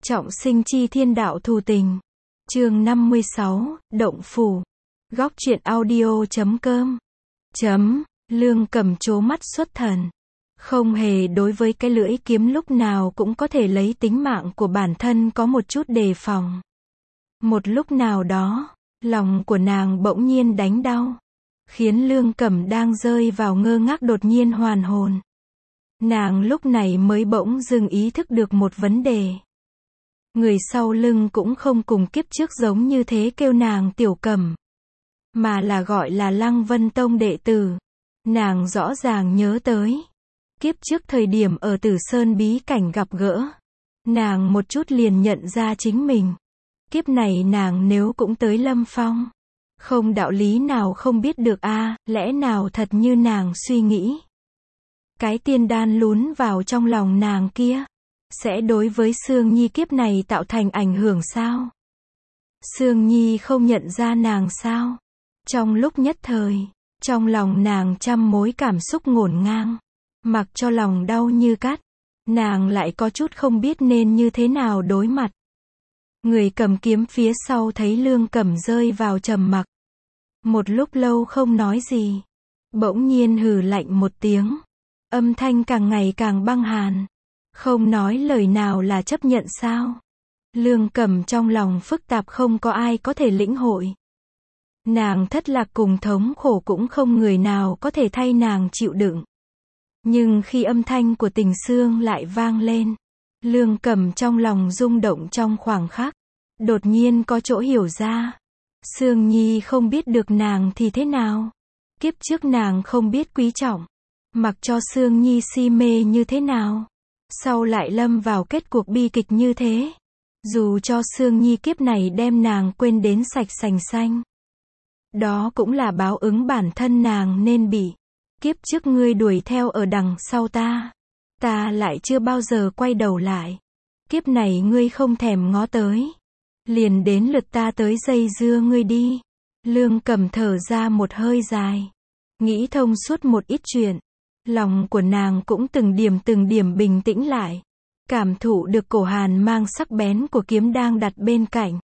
Trọng sinh chi thiên đạo thù tình. Chương 56, Động phủ. Góc truyện audio.com. Lương Cầm trố mắt xuất thần. Không hề đối với cái lưỡi kiếm lúc nào cũng có thể lấy tính mạng của bản thân có một chút đề phòng. Một lúc nào đó, lòng của nàng bỗng nhiên đánh đau, khiến Lương Cầm đang rơi vào ngơ ngác đột nhiên hoàn hồn. Nàng lúc này mới bỗng dưng ý thức được một vấn đề. Người sau lưng cũng không cùng kiếp trước giống như thế kêu nàng Tiểu Cầm, mà là gọi là Lăng Vân Tông đệ tử. Nàng rõ ràng nhớ tới kiếp trước thời điểm ở Tử Sơn bí cảnh gặp gỡ, nàng một chút liền nhận ra chính mình. Kiếp này nàng nếu cũng tới Lâm Phong, không đạo lý nào không biết được a, lẽ nào thật như nàng suy nghĩ. Cái tiên đan lún vào trong lòng nàng kia, sẽ đối với Sương Nhi kiếp này tạo thành ảnh hưởng sao? Sương Nhi không nhận ra nàng sao? Trong lúc nhất thời, trong lòng nàng trăm mối cảm xúc ngổn ngang, mặc cho lòng đau như cắt, nàng lại có chút không biết nên như thế nào đối mặt. Người cầm kiếm phía sau thấy Lương Cầm rơi vào trầm mặc, một lúc lâu không nói gì, bỗng nhiên hừ lạnh một tiếng, âm thanh càng ngày càng băng hàn. Không nói lời nào là chấp nhận sao? Lương Cầm trong lòng phức tạp không có ai có thể lĩnh hội. Nàng thất lạc cùng thống khổ cũng không người nào có thể thay nàng chịu đựng. Nhưng khi âm thanh của Tình Sương lại vang lên, Lương Cầm trong lòng rung động trong khoảng khắc, đột nhiên có chỗ hiểu ra. Sương Nhi không biết được nàng thì thế nào? Kiếp trước nàng không biết quý trọng, mặc cho Sương Nhi si mê như thế nào, sau lại lâm vào kết cuộc bi kịch như thế. Dù cho Sương Nhi kiếp này đem nàng quên đến sạch sành xanh, đó cũng là báo ứng bản thân nàng nên bị. Kiếp trước ngươi đuổi theo ở đằng sau ta lại chưa bao giờ quay đầu lại. Kiếp này ngươi không thèm ngó tới, liền đến lượt ta tới dây dưa ngươi đi. Lương Cầm thở ra một hơi dài, nghĩ thông suốt một ít chuyện. Lòng của nàng cũng từng điểm bình tĩnh lại, cảm thụ được cổ hàn mang sắc bén của kiếm đang đặt bên cạnh.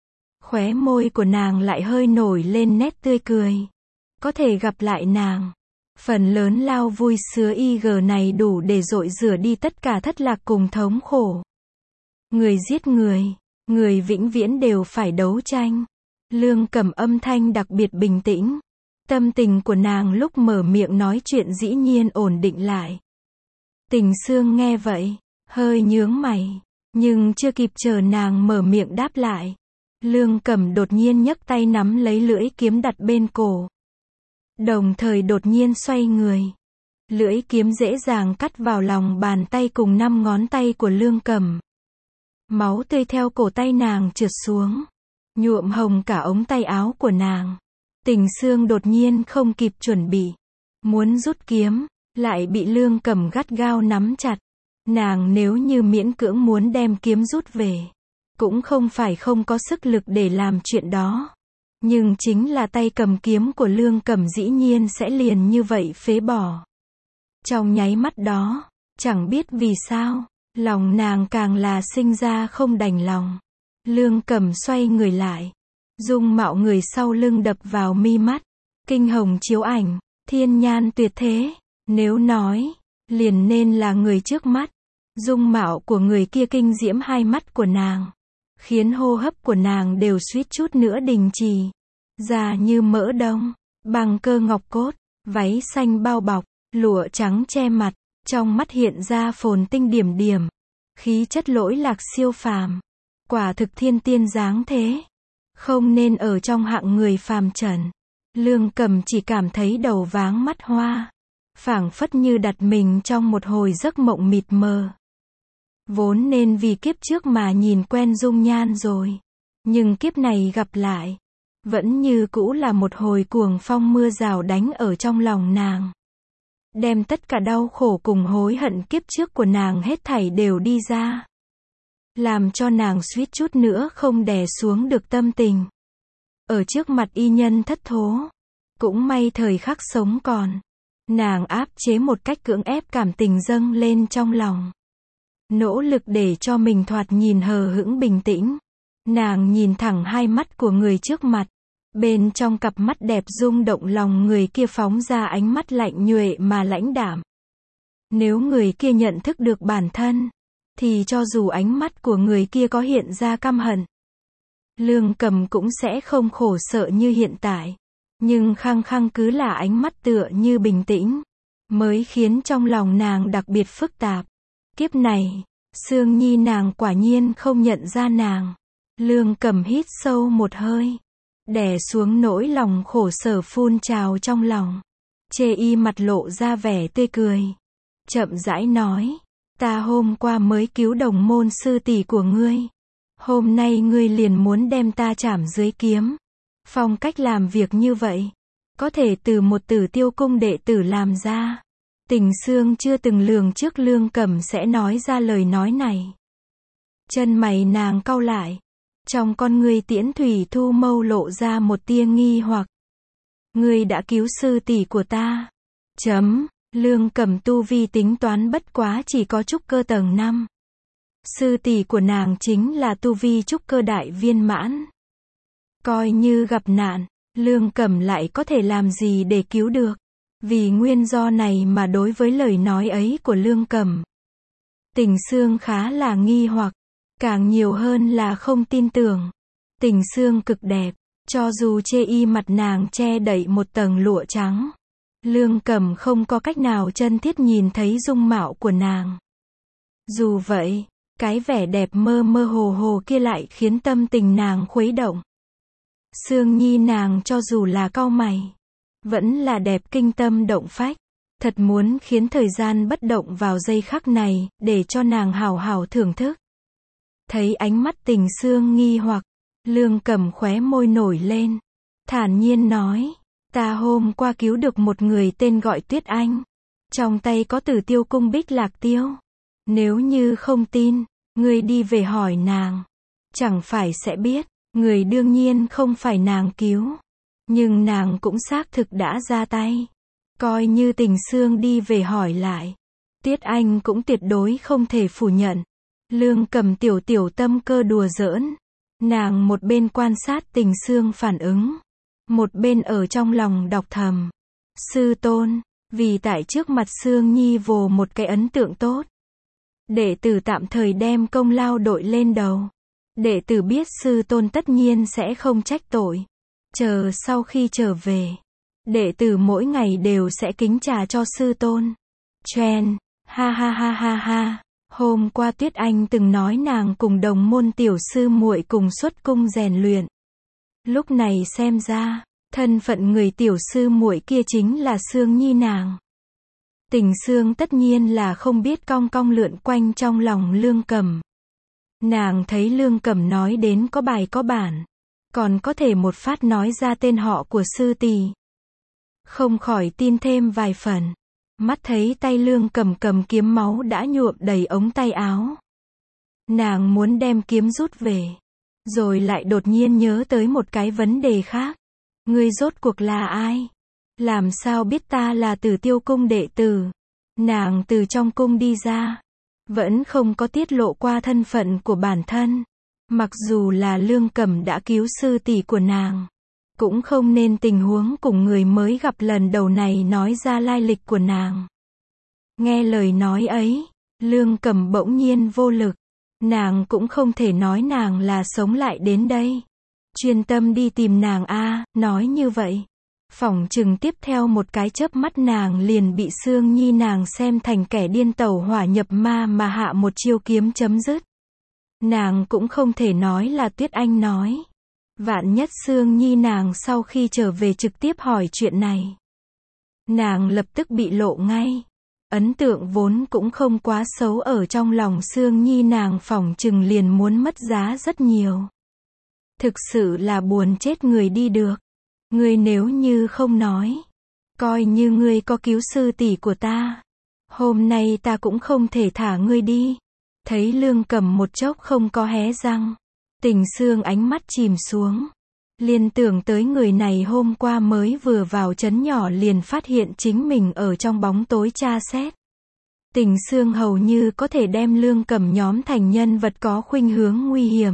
Khóe môi của nàng lại hơi nổi lên nét tươi cười. Có thể gặp lại nàng, phần lớn lao vui sướng IG này đủ để dội rửa đi tất cả thất lạc cùng thống khổ. Người giết người vĩnh viễn đều phải đấu tranh. Lương Cầm âm thanh đặc biệt bình tĩnh. Tâm tình của nàng lúc mở miệng nói chuyện dĩ nhiên ổn định lại. Tình Sương nghe vậy, hơi nhướng mày, nhưng chưa kịp chờ nàng mở miệng đáp lại, Lương Cầm đột nhiên nhấc tay nắm lấy lưỡi kiếm đặt bên cổ, đồng thời đột nhiên xoay người. Lưỡi kiếm dễ dàng cắt vào lòng bàn tay cùng 5 ngón tay của Lương Cầm. Máu tươi theo cổ tay nàng trượt xuống, nhuộm hồng cả ống tay áo của nàng. Tình Sương đột nhiên không kịp chuẩn bị, muốn rút kiếm, lại bị Lương Cầm gắt gao nắm chặt. Nàng nếu như miễn cưỡng muốn đem kiếm rút về, cũng không phải không có sức lực để làm chuyện đó. Nhưng chính là tay cầm kiếm của Lương Cầm dĩ nhiên sẽ liền như vậy phế bỏ. Trong nháy mắt đó, chẳng biết vì sao, lòng nàng càng là sinh ra không đành lòng. Lương Cầm xoay người lại, dung mạo người sau lưng đập vào mi mắt, kinh hồng chiếu ảnh, thiên nhan tuyệt thế. Nếu nói, liền nên là người trước mắt. Dung mạo của người kia kinh diễm hai mắt của nàng, khiến hô hấp của nàng đều suýt chút nữa đình trì. Da như mỡ đông, bằng cơ ngọc cốt, váy xanh bao bọc, lụa trắng che mặt, trong mắt hiện ra phồn tinh điểm điểm, khí chất lỗi lạc siêu phàm, quả thực thiên tiên dáng thế, không nên ở trong hạng người phàm trần. Lương Cầm chỉ cảm thấy đầu váng mắt hoa, phảng phất như đặt mình trong một hồi giấc mộng mịt mờ. Vốn nên vì kiếp trước mà nhìn quen dung nhan rồi, nhưng kiếp này gặp lại, vẫn như cũ là một hồi cuồng phong mưa rào đánh ở trong lòng nàng, đem tất cả đau khổ cùng hối hận kiếp trước của nàng hết thảy đều đi ra, làm cho nàng suýt chút nữa không đè xuống được tâm tình. Ở trước mặt y nhân thất thố, cũng may thời khắc sống còn, nàng áp chế một cách cưỡng ép cảm tình dâng lên trong lòng. nỗ lực để cho mình thoạt nhìn hờ hững bình tĩnh. Nàng nhìn thẳng hai mắt của người trước mặt. Bên trong cặp mắt đẹp rung động lòng người kia phóng ra ánh mắt lạnh nhuệ mà lãnh đạm. Nếu người kia nhận thức được bản thân, thì cho dù ánh mắt của người kia có hiện ra căm hận, Lương Cầm cũng sẽ không khổ sở như hiện tại. Nhưng khăng khăng cứ là ánh mắt tựa như bình tĩnh, mới khiến trong lòng nàng đặc biệt phức tạp. Kiếp này, Sương Nhi nàng quả nhiên không nhận ra nàng. Lương Cầm hít sâu một hơi, đè xuống nỗi lòng khổ sở phun trào trong lòng. Chê Y mặt lộ ra vẻ tươi cười, chậm rãi nói, ta hôm qua mới cứu đồng môn sư tỷ của ngươi. Hôm nay ngươi liền muốn đem ta trảm dưới kiếm. Phong cách làm việc như vậy, có thể từ một Tử Tiêu cung đệ tử làm ra. Tình Sương chưa từng lường trước Lương Cầm sẽ nói ra lời nói này. Chân mày nàng cau lại, trong con ngươi Tiễn Thủy Thu Mâu lộ ra một tia nghi hoặc. Ngươi đã cứu sư tỷ của ta. Lương Cầm tu vi tính toán bất quá chỉ có trúc cơ tầng 5. Sư tỷ của nàng chính là tu vi trúc cơ đại viên mãn. Coi như gặp nạn, Lương Cầm lại có thể làm gì để cứu được? Vì nguyên do này mà đối với lời nói ấy của Lương Cầm, Tình Sương khá là nghi hoặc, càng nhiều hơn là không tin tưởng. Tình Sương cực đẹp, cho dù Chê Y mặt nàng che đậy một tầng lụa trắng, Lương Cầm không có cách nào chân thiết nhìn thấy dung mạo của nàng. Dù vậy, cái vẻ đẹp mơ mơ hồ hồ kia lại khiến tâm tình nàng khuấy động. Sương Nhi nàng cho dù là cau mày, vẫn là đẹp kinh tâm động phách. Thật muốn khiến thời gian bất động vào giây khắc này, để cho nàng hào hào thưởng thức. Thấy ánh mắt Tình Sương nghi hoặc, Lương Cầm khóe môi nổi lên, thản nhiên nói, ta hôm qua cứu được một người tên gọi Tuyết Anh. Trong tay có Tử Tiêu cung Bích Lạc Tiêu. Nếu như không tin, ngươi đi về hỏi nàng. Chẳng phải sẽ biết, người đương nhiên không phải nàng cứu. Nhưng nàng cũng xác thực đã ra tay. Coi như Tình Sương đi về hỏi lại, Tuyết Anh cũng tuyệt đối không thể phủ nhận. Lương Cầm tiểu tiểu tâm cơ đùa giỡn. Nàng một bên quan sát Tình Sương phản ứng, một bên ở trong lòng đọc thầm. Sư tôn, vì tại trước mặt Sương Nhi vồ một cái ấn tượng tốt. Đệ tử tạm thời đem công lao đội lên đầu. Đệ tử biết sư tôn tất nhiên sẽ không trách tội. Chờ sau khi trở về, đệ tử mỗi ngày đều sẽ kính trà cho sư tôn. Chen, ha ha ha ha ha. Hôm qua Tuyết Anh từng nói nàng cùng đồng môn tiểu sư muội cùng xuất cung rèn luyện. Lúc này xem ra, thân phận người tiểu sư muội kia chính là Sương Nhi nàng. Tình Sương tất nhiên là không biết cong cong lượn quanh trong lòng Lương Cầm. Nàng thấy Lương Cầm nói đến có bài có bản, còn có thể một phát nói ra tên họ của sư tỷ, không khỏi tin thêm vài phần. Mắt thấy tay Lương Cầm cầm kiếm máu đã nhuộm đầy ống tay áo. Nàng muốn đem kiếm rút về, rồi lại đột nhiên nhớ tới một cái vấn đề khác. Ngươi rốt cuộc là ai? Làm sao biết ta là Tử Tiêu cung đệ tử? Nàng từ trong cung đi ra, vẫn không có tiết lộ qua thân phận của bản thân. Mặc dù là Lương Cầm đã cứu sư tỷ của nàng, cũng không nên tình huống cùng người mới gặp lần đầu này nói ra lai lịch của nàng. Nghe lời nói ấy, Lương Cầm bỗng nhiên vô lực. Nàng cũng không thể nói nàng là sống lại đến đây. Chuyên tâm đi tìm nàng a. Nói như vậy, phỏng chừng tiếp theo một cái chớp mắt nàng liền bị Sương Nhi nàng xem thành kẻ điên tẩu hỏa nhập ma mà hạ một chiêu kiếm chấm dứt. Nàng cũng không thể nói là Tuyết Anh nói. Vạn nhất Sương Nhi nàng sau khi trở về trực tiếp hỏi chuyện này, nàng lập tức bị lộ ngay. Ấn tượng vốn cũng không quá xấu ở trong lòng Sương Nhi nàng phỏng chừng liền muốn mất giá rất nhiều. Thực sự là buồn chết người đi được. Ngươi nếu như không nói, coi như ngươi có cứu sư tỷ của ta, hôm nay ta cũng không thể thả ngươi đi. Thấy Lương Cầm một chốc không có hé răng, Tình Sương ánh mắt chìm xuống. Liên tưởng tới người này hôm qua mới vừa vào trấn nhỏ liền phát hiện chính mình ở trong bóng tối tra xét. Tình xương hầu như có thể đem Lương Cẩm nhóm thành nhân vật có khuynh hướng nguy hiểm.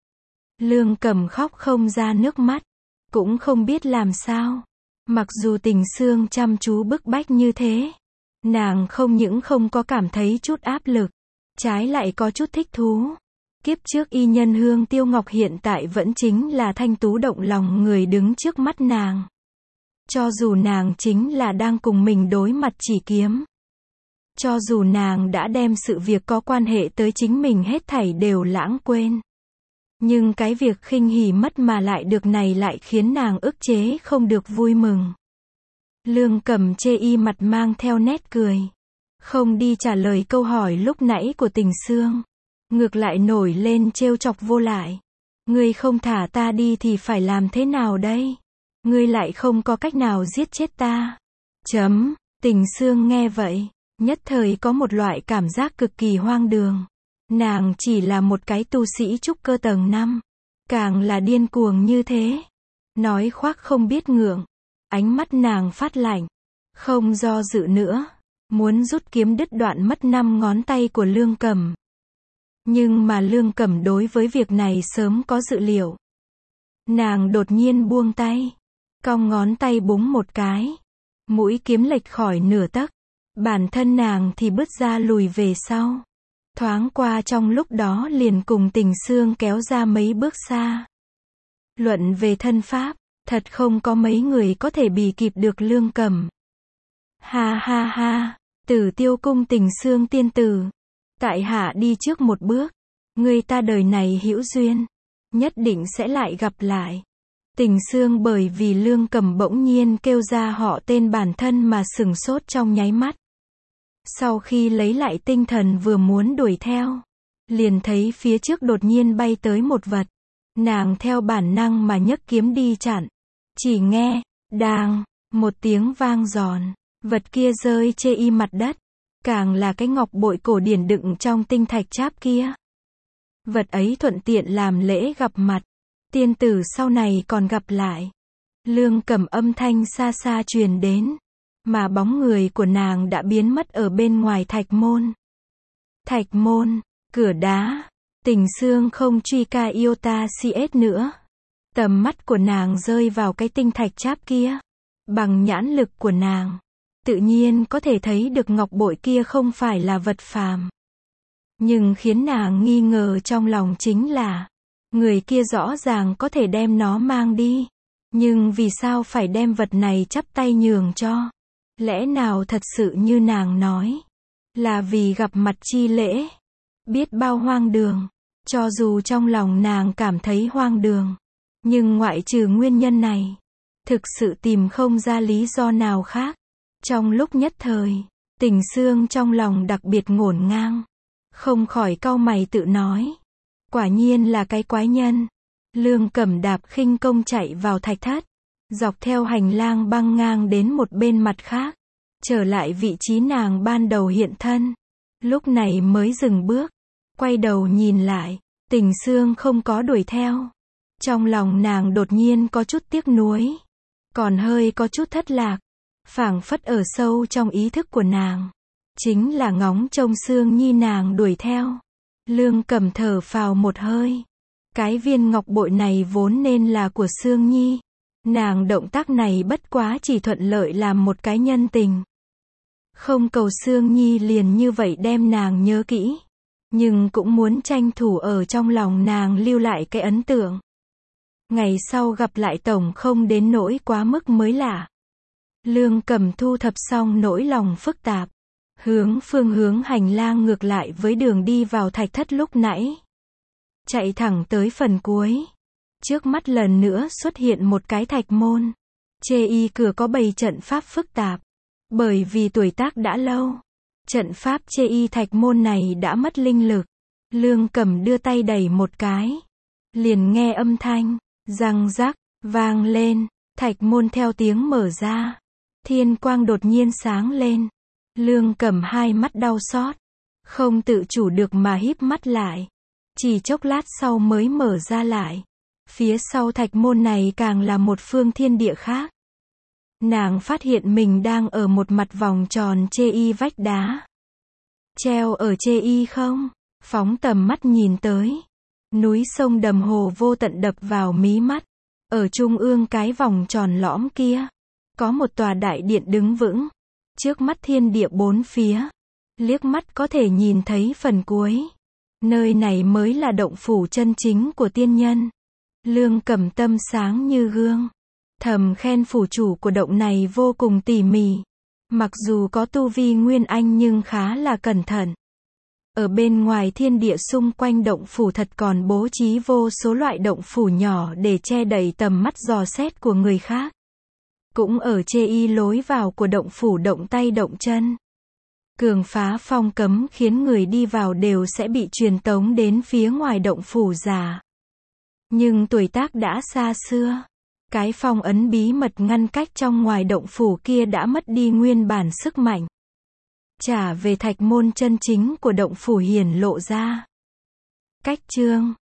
Lương Cẩm khóc không ra nước mắt, cũng không biết làm sao. Mặc dù Tình xương chăm chú bức bách như thế, nàng không những không có cảm thấy chút áp lực, trái lại có chút thích thú. Kiếp trước y nhân Hương Tiêu Ngọc hiện tại vẫn chính là thanh tú động lòng người đứng trước mắt nàng. Cho dù nàng chính là đang cùng mình đối mặt chỉ kiếm. Cho dù nàng đã đem sự việc có quan hệ tới chính mình hết thảy đều lãng quên. Nhưng cái việc khinh hỉ mất mà lại được này lại khiến nàng ức chế không được vui mừng. Lương Cẩm chê y mặt mang theo nét cười. Không đi trả lời câu hỏi lúc nãy của Tình xương. Ngược lại nổi lên trêu chọc vô lại. Ngươi không thả ta đi thì phải làm thế nào đây? Ngươi lại không có cách nào giết chết ta. Tình xương nghe vậy, nhất thời có một loại cảm giác cực kỳ hoang đường. Nàng chỉ là một cái tu sĩ trúc cơ tầng 5. Càng là điên cuồng như thế. Nói khoác không biết ngượng. Ánh mắt nàng phát lạnh. Không do dự nữa. Muốn rút kiếm đứt đoạn mất 5 ngón tay của Lương Cẩm. Nhưng mà Lương Cẩm đối với việc này sớm có dự liệu. Nàng đột nhiên buông tay. Cong ngón tay búng một cái. Mũi kiếm lệch khỏi nửa tấc. Bản thân nàng thì bứt ra lùi về sau. Thoáng qua trong lúc đó liền cùng Tình xương kéo ra mấy bước xa. Luận về thân pháp, thật không có mấy người có thể bì kịp được Lương Cẩm. Ha ha ha, Tử Tiêu cung Tình xương tiên tử. Tại hạ đi trước một bước. Người ta đời này hữu duyên. Nhất định sẽ lại gặp lại. Tình xương bởi vì Lương Cẩm bỗng nhiên kêu ra họ tên bản thân mà sửng sốt trong nháy mắt. Sau khi lấy lại tinh thần vừa muốn đuổi theo, liền thấy phía trước đột nhiên bay tới một vật. Nàng theo bản năng mà nhấc kiếm đi chặn. Chỉ nghe, đàng, một tiếng vang giòn. Vật kia rơi chê y mặt đất. Càng là cái ngọc bội cổ điển đựng trong tinh thạch cháp kia. Vật ấy thuận tiện làm lễ gặp mặt. Tiên tử sau này còn gặp lại. Lương Cẩm âm thanh xa xa truyền đến. Mà bóng người của nàng đã biến mất ở bên ngoài thạch môn. Thạch môn, cửa đá. Tình xương không truy ca iota cs nữa. Tầm mắt của nàng rơi vào cái tinh thạch cháp kia. Bằng nhãn lực của nàng, tự nhiên có thể thấy được ngọc bội kia không phải là vật phàm. Nhưng khiến nàng nghi ngờ trong lòng chính là, người kia rõ ràng có thể đem nó mang đi. Nhưng vì sao phải đem vật này chắp tay nhường cho? Lẽ nào thật sự như nàng nói, là vì gặp mặt chi lễ? Biết bao hoang đường. Cho dù trong lòng nàng cảm thấy hoang đường, nhưng ngoại trừ nguyên nhân này, thực sự tìm không ra lý do nào khác. Trong lúc nhất thời, Tình xương trong lòng đặc biệt ngổn ngang. Không khỏi cau mày tự nói. Quả nhiên là cái quái nhân. Lương Cẩm đạp khinh công chạy vào thạch thất. Dọc theo hành lang băng ngang đến một bên mặt khác. Trở lại vị trí nàng ban đầu hiện thân. Lúc này mới dừng bước. Quay đầu nhìn lại. Tình xương không có đuổi theo. Trong lòng nàng đột nhiên có chút tiếc nuối. Còn hơi có chút thất lạc. Phảng phất ở sâu trong ý thức của nàng. Chính là ngóng trông Sương Nhi nàng đuổi theo. Lương Cẩm thở phào một hơi. Cái viên ngọc bội này vốn nên là của Sương Nhi. Nàng động tác này bất quá chỉ thuận lợi làm một cái nhân tình. Không cầu Sương Nhi liền như vậy đem nàng nhớ kỹ. Nhưng cũng muốn tranh thủ ở trong lòng nàng lưu lại cái ấn tượng. Ngày sau gặp lại tổng không đến nỗi quá mức mới lạ. Lương Cẩm thu thập xong nỗi lòng phức tạp. Hướng phương hướng hành lang ngược lại với đường đi vào thạch thất lúc nãy. Chạy thẳng tới phần cuối. Trước mắt lần nữa xuất hiện một cái thạch môn. Chê y cửa có bày trận pháp phức tạp. Bởi vì tuổi tác đã lâu. Trận pháp chê y thạch môn này đã mất linh lực. Lương Cẩm đưa tay đẩy một cái. Liền nghe âm thanh, răng rắc, vang lên. Thạch môn theo tiếng mở ra. Thiên quang đột nhiên sáng lên. Lương Cẩm hai mắt đau xót. Không tự chủ được mà híp mắt lại. Chỉ chốc lát sau mới mở ra lại. Phía sau thạch môn này càng là một phương thiên địa khác. Nàng phát hiện mình đang ở một mặt vòng tròn chê y vách đá. treo ở chê y không? Phóng tầm mắt nhìn tới. Núi sông đầm hồ vô tận đập vào mí mắt. Ở trung ương cái vòng tròn lõm kia, có một tòa đại điện đứng vững. Trước mắt thiên địa bốn phía, liếc mắt có thể nhìn thấy phần cuối. Nơi này mới là động phủ chân chính của tiên nhân. Lương Cẩm tâm sáng như gương, thầm khen phủ chủ của động này vô cùng tỉ mỉ. Mặc dù có tu vi nguyên anh nhưng khá là cẩn thận. Ở bên ngoài thiên địa xung quanh động phủ thật còn bố trí vô số loại động phủ nhỏ để che đậy tầm mắt dò xét của người khác. Cũng ở chê y lối vào của động phủ động tay động chân. Cường phá phong cấm khiến người đi vào đều sẽ bị truyền tống đến phía ngoài động phủ già. Nhưng tuổi tác đã xa xưa. Cái phong ấn bí mật ngăn cách trong ngoài động phủ kia đã mất đi nguyên bản sức mạnh. Trả về thạch môn chân chính của động phủ hiển lộ ra. Cách chương